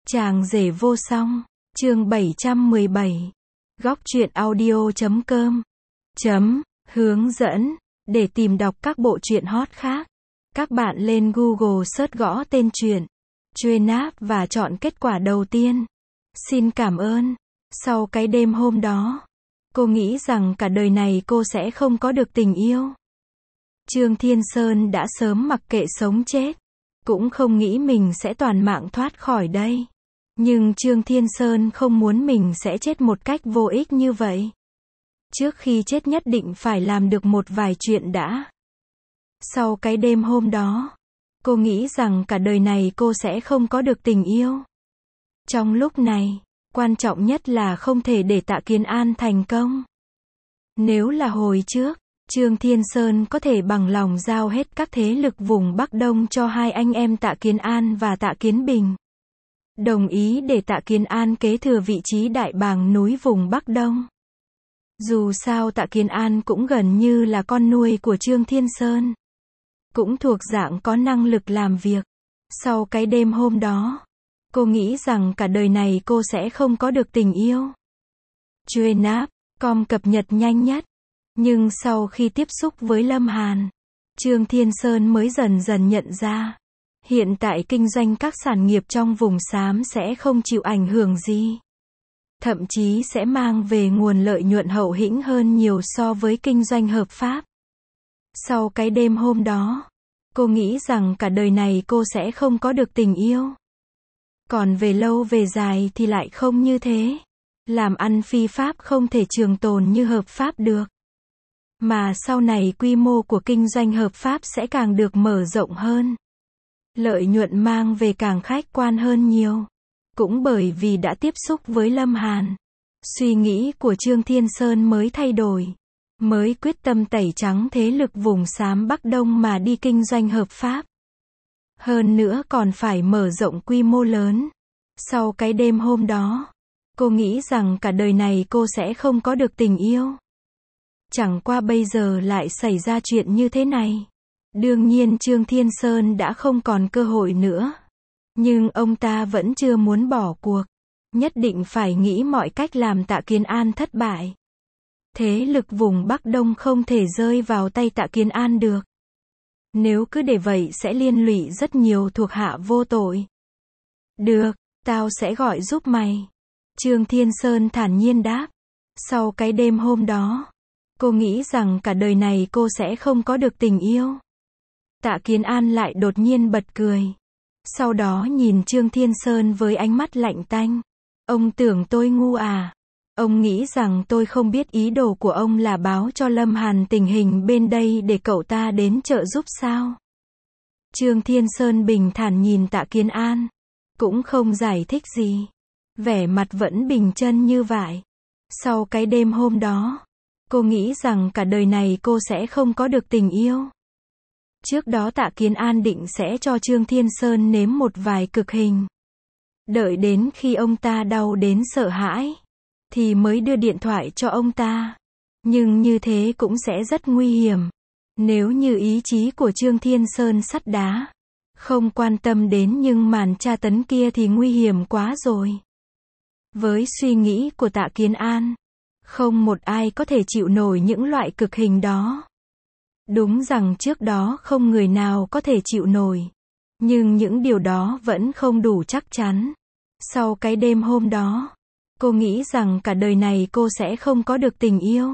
Chàng rể vô song, chương 717. Góc truyện audio.com. Hướng dẫn. Để tìm đọc các bộ truyện hot khác, các bạn lên Google search gõ tên truyện Truenap và chọn kết quả đầu tiên. Xin cảm ơn. Sau cái đêm hôm đó, cô nghĩ rằng cả đời này cô sẽ không có được tình yêu. Trương Thiên Sơn đã sớm mặc kệ sống chết, cũng không nghĩ mình sẽ toàn mạng thoát khỏi đây. Nhưng Trương Thiên Sơn không muốn mình sẽ chết một cách vô ích như vậy. Trước khi chết nhất định phải làm được một vài chuyện đã. Sau cái đêm hôm đó, cô nghĩ rằng cả đời này cô sẽ không có được tình yêu. Trong lúc này, quan trọng nhất là không thể để Tạ Kiến An thành công. Nếu là hồi trước, Trương Thiên Sơn có thể bằng lòng giao hết các thế lực vùng Bắc Đông cho hai anh em Tạ Kiến An và Tạ Kiến Bình. Đồng ý để Tạ Kiến An kế thừa vị trí đại bàng núi vùng Bắc Đông. Dù sao Tạ Kiến An cũng gần như là con nuôi của Trương Thiên Sơn. Cũng thuộc dạng có năng lực làm việc. Sau cái đêm hôm đó, cô nghĩ rằng cả đời này cô sẽ không có được tình yêu. Truenap.com cập nhật nhanh nhất. Nhưng sau khi tiếp xúc với Lâm Hàn, Trương Thiên Sơn mới dần dần nhận ra, hiện tại kinh doanh các sản nghiệp trong vùng xám sẽ không chịu ảnh hưởng gì. Thậm chí sẽ mang về nguồn lợi nhuận hậu hĩnh hơn nhiều so với kinh doanh hợp pháp. Sau cái đêm hôm đó, cô nghĩ rằng cả đời này cô sẽ không có được tình yêu. Còn về lâu về dài thì lại không như thế. Làm ăn phi pháp không thể trường tồn như hợp pháp được. Mà sau này quy mô của kinh doanh hợp pháp sẽ càng được mở rộng hơn. Lợi nhuận mang về càng khách quan hơn nhiều. Cũng bởi vì đã tiếp xúc với Lâm Hàn, suy nghĩ của Trương Thiên Sơn mới thay đổi. Mới quyết tâm tẩy trắng thế lực vùng xám Bắc Đông mà đi kinh doanh hợp pháp. Hơn nữa còn phải mở rộng quy mô lớn. Sau cái đêm hôm đó, cô nghĩ rằng cả đời này cô sẽ không có được tình yêu. Chẳng qua bây giờ lại xảy ra chuyện như thế này. Đương nhiên Trương Thiên Sơn đã không còn cơ hội nữa. Nhưng ông ta vẫn chưa muốn bỏ cuộc. Nhất định phải nghĩ mọi cách làm Tạ Kiến An thất bại. Thế lực vùng Bắc Đông không thể rơi vào tay Tạ Kiến An được. Nếu cứ để vậy sẽ liên lụy rất nhiều thuộc hạ vô tội. Được, tao sẽ gọi giúp mày. Trương Thiên Sơn thản nhiên đáp. Sau cái đêm hôm đó, cô nghĩ rằng cả đời này cô sẽ không có được tình yêu. Tạ Kiến An lại đột nhiên bật cười. Sau đó nhìn Trương Thiên Sơn với ánh mắt lạnh tanh. Ông tưởng tôi ngu à? Ông nghĩ rằng tôi không biết ý đồ của ông là báo cho Lâm Hàn tình hình bên đây để cậu ta đến trợ giúp sao? Trương Thiên Sơn bình thản nhìn Tạ Kiến An. Cũng không giải thích gì. Vẻ mặt vẫn bình chân như vậy. Sau cái đêm hôm đó, cô nghĩ rằng cả đời này cô sẽ không có được tình yêu. Trước đó Tạ Kiến An định sẽ cho Trương Thiên Sơn nếm một vài cực hình. Đợi đến khi ông ta đau đến sợ hãi, thì mới đưa điện thoại cho ông ta. Nhưng như thế cũng sẽ rất nguy hiểm. Nếu như ý chí của Trương Thiên Sơn sắt đá, không quan tâm đến nhưng màn tra tấn kia thì nguy hiểm quá rồi. Với suy nghĩ của Tạ Kiến An, không một ai có thể chịu nổi những loại cực hình đó. Đúng rằng trước đó không người nào có thể chịu nổi. Nhưng những điều đó vẫn không đủ chắc chắn. Sau cái đêm hôm đó, cô nghĩ rằng cả đời này cô sẽ không có được tình yêu.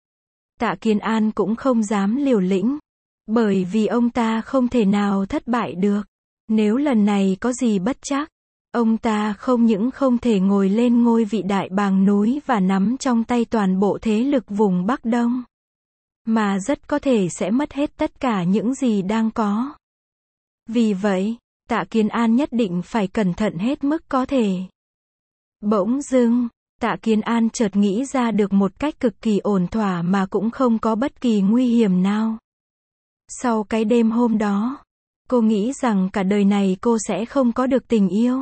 Tạ Kiến An cũng không dám liều lĩnh. Bởi vì ông ta không thể nào thất bại được. Nếu lần này có gì bất trắc, ông ta không những không thể ngồi lên ngôi vị đại bàng núi và nắm trong tay toàn bộ thế lực vùng Bắc Đông. Mà rất có thể sẽ mất hết tất cả những gì đang có. Vì vậy, Tạ Kiến An nhất định phải cẩn thận hết mức có thể. Bỗng dưng, Tạ Kiến An chợt nghĩ ra được một cách cực kỳ ổn thỏa mà cũng không có bất kỳ nguy hiểm nào. Sau cái đêm hôm đó, cô nghĩ rằng cả đời này cô sẽ không có được tình yêu.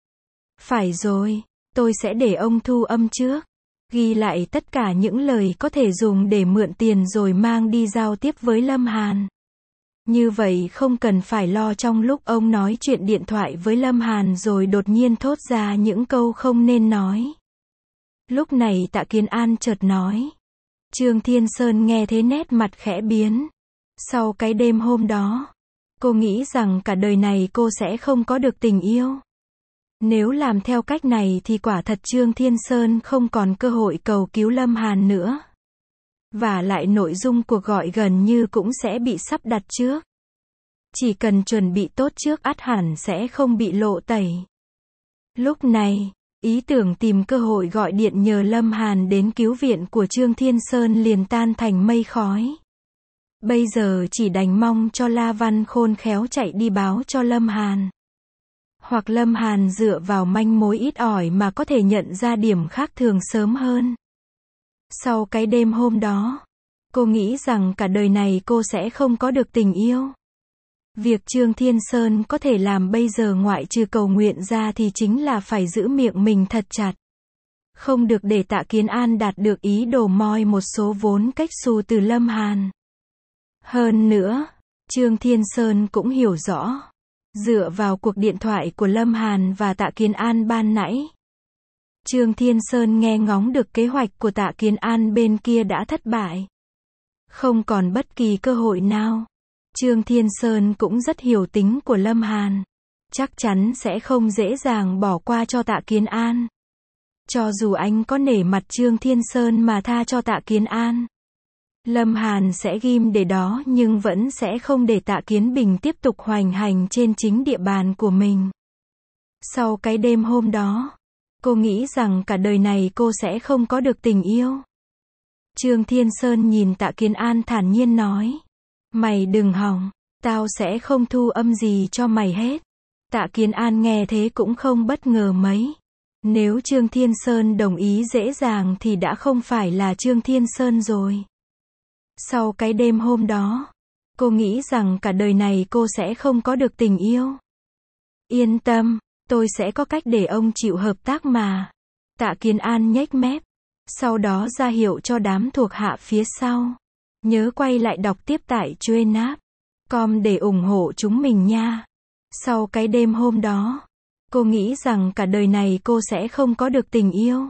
Phải rồi, tôi sẽ để ông thu âm trước. Ghi lại tất cả những lời có thể dùng để mượn tiền rồi mang đi giao tiếp với Lâm Hàn. Như vậy không cần phải lo trong lúc ông nói chuyện điện thoại với Lâm Hàn rồi đột nhiên thốt ra những câu không nên nói. Lúc này Tạ Kiến An chợt nói. Trương Thiên Sơn nghe thế nét mặt khẽ biến. Sau cái đêm hôm đó, cô nghĩ rằng cả đời này cô sẽ không có được tình yêu. Nếu làm theo cách này thì quả thật Trương Thiên Sơn không còn cơ hội cầu cứu Lâm Hàn nữa. Và lại nội dung cuộc gọi gần như cũng sẽ bị sắp đặt trước. Chỉ cần chuẩn bị tốt trước ắt hẳn sẽ không bị lộ tẩy. Lúc này, ý tưởng tìm cơ hội gọi điện nhờ Lâm Hàn đến cứu viện của Trương Thiên Sơn liền tan thành mây khói. Bây giờ chỉ đành mong cho La Văn khôn khéo chạy đi báo cho Lâm Hàn. Hoặc Lâm Hàn dựa vào manh mối ít ỏi mà có thể nhận ra điểm khác thường sớm hơn. Sau cái đêm hôm đó, cô nghĩ rằng cả đời này cô sẽ không có được tình yêu. Việc Trương Thiên Sơn có thể làm bây giờ ngoại trừ cầu nguyện ra thì chính là phải giữ miệng mình thật chặt. Không được để Tạ Kiến An đạt được ý đồ moi một số vốn cách xù từ Lâm Hàn. Hơn nữa, Trương Thiên Sơn cũng hiểu rõ. Dựa vào cuộc điện thoại của Lâm Hàn và Tạ Kiến An ban nãy, Trương Thiên Sơn nghe ngóng được kế hoạch của Tạ Kiến An bên kia đã thất bại. Không còn bất kỳ cơ hội nào. Trương Thiên Sơn cũng rất hiểu tính của Lâm Hàn. Chắc chắn sẽ không dễ dàng bỏ qua cho Tạ Kiến An. Cho dù anh có nể mặt Trương Thiên Sơn mà tha cho Tạ Kiến An, Lâm Hàn sẽ ghim để đó nhưng vẫn sẽ không để Tạ Kiến Bình tiếp tục hoành hành trên chính địa bàn của mình. Sau cái đêm hôm đó, cô nghĩ rằng cả đời này cô sẽ không có được tình yêu. Trương Thiên Sơn nhìn Tạ Kiến An thản nhiên nói. Mày đừng hòng, tao sẽ không thu âm gì cho mày hết. Tạ Kiến An nghe thế cũng không bất ngờ mấy. Nếu Trương Thiên Sơn đồng ý dễ dàng thì đã không phải là Trương Thiên Sơn rồi. Sau cái đêm hôm đó, cô nghĩ rằng cả đời này cô sẽ không có được tình yêu. Yên tâm, tôi sẽ có cách để ông chịu hợp tác mà. Tạ Kiến An nhếch mép, sau đó ra hiệu cho đám thuộc hạ phía sau. Nhớ quay lại đọc tiếp tại Chuenap.com để ủng hộ chúng mình nha. Sau cái đêm hôm đó, cô nghĩ rằng cả đời này cô sẽ không có được tình yêu.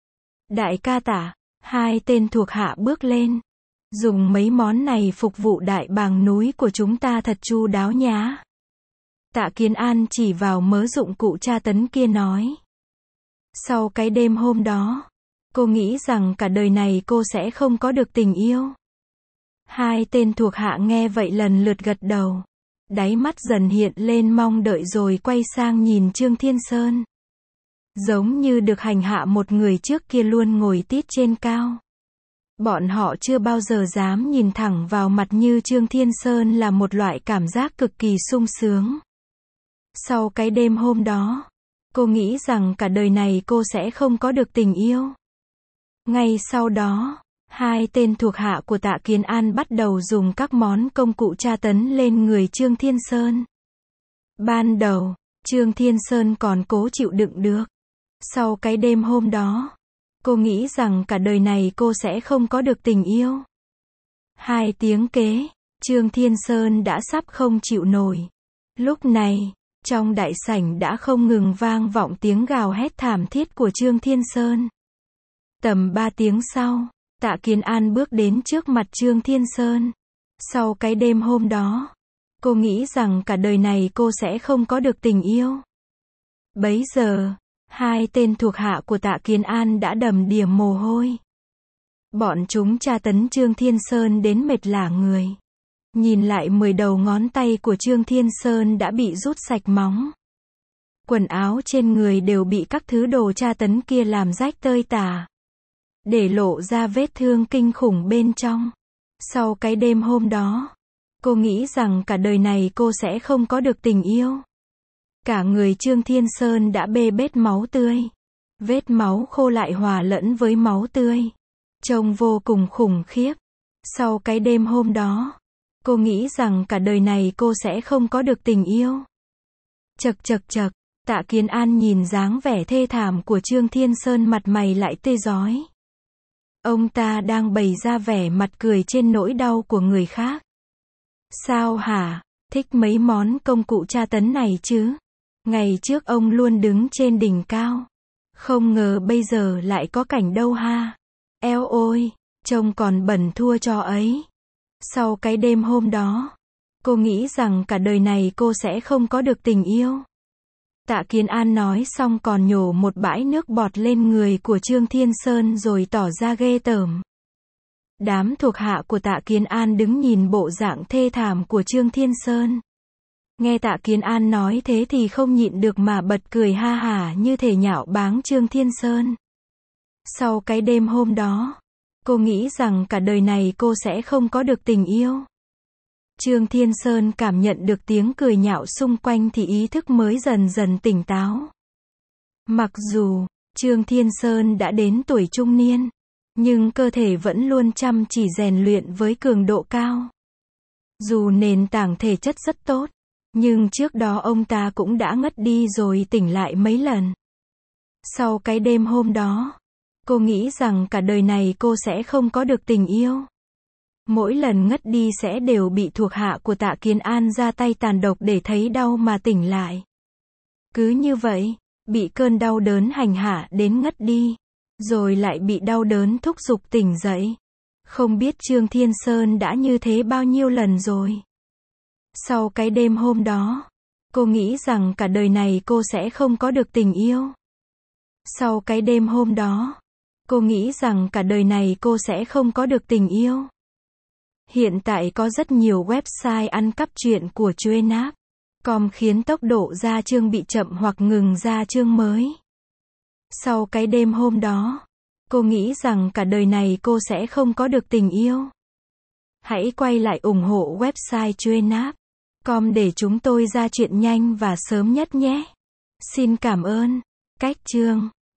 Đại ca Tạ, hai tên thuộc hạ bước lên. Dùng mấy món này phục vụ đại bàng núi của chúng ta thật chu đáo nhá. Tạ Kiến An chỉ vào mớ dụng cụ tra tấn kia nói. Sau cái đêm hôm đó, cô nghĩ rằng cả đời này cô sẽ không có được tình yêu. Hai tên thuộc hạ nghe vậy lần lượt gật đầu. Đáy mắt dần hiện lên mong đợi rồi quay sang nhìn Trương Thiên Sơn. Giống như được hành hạ một người trước kia luôn ngồi tít trên cao. Bọn họ chưa bao giờ dám nhìn thẳng vào mặt như Trương Thiên Sơn là một loại cảm giác cực kỳ sung sướng. Sau cái đêm hôm đó, cô nghĩ rằng cả đời này cô sẽ không có được tình yêu. Ngay sau đó, hai tên thuộc hạ của Tạ Kiến An bắt đầu dùng các món công cụ tra tấn lên người Trương Thiên Sơn. Ban đầu, Trương Thiên Sơn còn cố chịu đựng được. Sau cái đêm hôm đó, cô nghĩ rằng cả đời này cô sẽ không có được tình yêu. 2 tiếng kế, Trương Thiên Sơn đã sắp không chịu nổi. Lúc này, trong đại sảnh đã không ngừng vang vọng tiếng gào hét thảm thiết của Trương Thiên Sơn. Tầm 3 tiếng sau, Tạ Kiến An bước đến trước mặt Trương Thiên Sơn. Sau cái đêm hôm đó, cô nghĩ rằng cả đời này cô sẽ không có được tình yêu. Bấy giờ, hai tên thuộc hạ của Tạ Kiến An đã đầm đìa mồ hôi. Bọn chúng tra tấn Trương Thiên Sơn đến mệt lả người. Nhìn lại 10 đầu ngón tay của Trương Thiên Sơn đã bị rút sạch móng. Quần áo trên người đều bị các thứ đồ tra tấn kia làm rách tơi tả, để lộ ra vết thương kinh khủng bên trong. Sau cái đêm hôm đó, cô nghĩ rằng cả đời này cô sẽ không có được tình yêu. Cả người Trương Thiên Sơn đã bê bết máu tươi. Vết máu khô lại hòa lẫn với máu tươi. Trông vô cùng khủng khiếp. Sau cái đêm hôm đó, cô nghĩ rằng cả đời này cô sẽ không có được tình yêu. Chậc chậc chậc, Tạ Kiến An nhìn dáng vẻ thê thảm của Trương Thiên Sơn mặt mày lại tê rói. Ông ta đang bày ra vẻ mặt cười trên nỗi đau của người khác. Sao hả? Thích mấy món công cụ tra tấn này chứ? Ngày trước ông luôn đứng trên đỉnh cao. Không ngờ bây giờ lại có cảnh đâu ha. Eo ôi, trông còn bẩn thua cho ấy. Sau cái đêm hôm đó, cô nghĩ rằng cả đời này cô sẽ không có được tình yêu. Tạ Kiến An nói xong còn nhổ một bãi nước bọt lên người của Trương Thiên Sơn rồi tỏ ra ghê tởm. Đám thuộc hạ của Tạ Kiến An đứng nhìn bộ dạng thê thảm của Trương Thiên Sơn. Nghe Tạ Kiến An nói thế thì không nhịn được mà bật cười ha hả như thể nhạo báng Trương Thiên Sơn. Sau cái đêm hôm đó, cô nghĩ rằng cả đời này cô sẽ không có được tình yêu. Trương Thiên Sơn cảm nhận được tiếng cười nhạo xung quanh thì ý thức mới dần dần tỉnh táo. Mặc dù Trương Thiên Sơn đã đến tuổi trung niên, nhưng cơ thể vẫn luôn chăm chỉ rèn luyện với cường độ cao. Dù nền tảng thể chất rất tốt, nhưng trước đó ông ta cũng đã ngất đi rồi tỉnh lại mấy lần. Sau cái đêm hôm đó, cô nghĩ rằng cả đời này cô sẽ không có được tình yêu. Mỗi lần ngất đi sẽ đều bị thuộc hạ của Tạ Kiến An ra tay tàn độc để thấy đau mà tỉnh lại. Cứ như vậy, bị cơn đau đớn hành hạ đến ngất đi, rồi lại bị đau đớn thúc giục tỉnh dậy. Không biết Trương Thiên Sơn đã như thế bao nhiêu lần rồi. Sau cái đêm hôm đó, cô nghĩ rằng cả đời này cô sẽ không có được tình yêu. Sau cái đêm hôm đó, cô nghĩ rằng cả đời này cô sẽ không có được tình yêu. Hiện tại có rất nhiều website ăn cắp truyện của Truyện.com khiến tốc độ ra chương bị chậm hoặc ngừng ra chương mới. Sau cái đêm hôm đó, cô nghĩ rằng cả đời này cô sẽ không có được tình yêu. Hãy quay lại ủng hộ website Truyện.com để chúng tôi ra chuyện nhanh và sớm nhất nhé. Xin cảm ơn. Cách chương